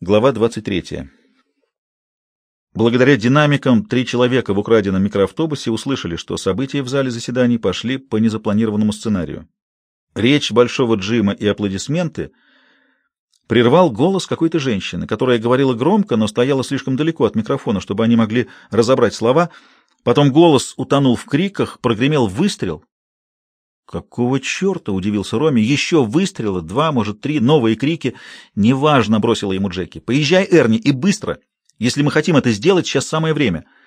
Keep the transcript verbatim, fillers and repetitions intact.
Глава двадцать третья. Благодаря динамикам три человека в украденном микроавтобусе услышали, что события в зале заседаний пошли по незапланированному сценарию. Речь Большого Джима и аплодисменты прервал голос какой-то женщины, которая говорила громко, но стояла слишком далеко от микрофона, чтобы они могли разобрать слова. Потом голос утонул в криках, прогремел выстрел. «Какого черта?» — удивился Роми. «Еще выстрелы, два, может, три, новые крики. Неважно», — бросила ему Джеки. «Поезжай, Эрни, и быстро. Если мы хотим это сделать, сейчас самое время».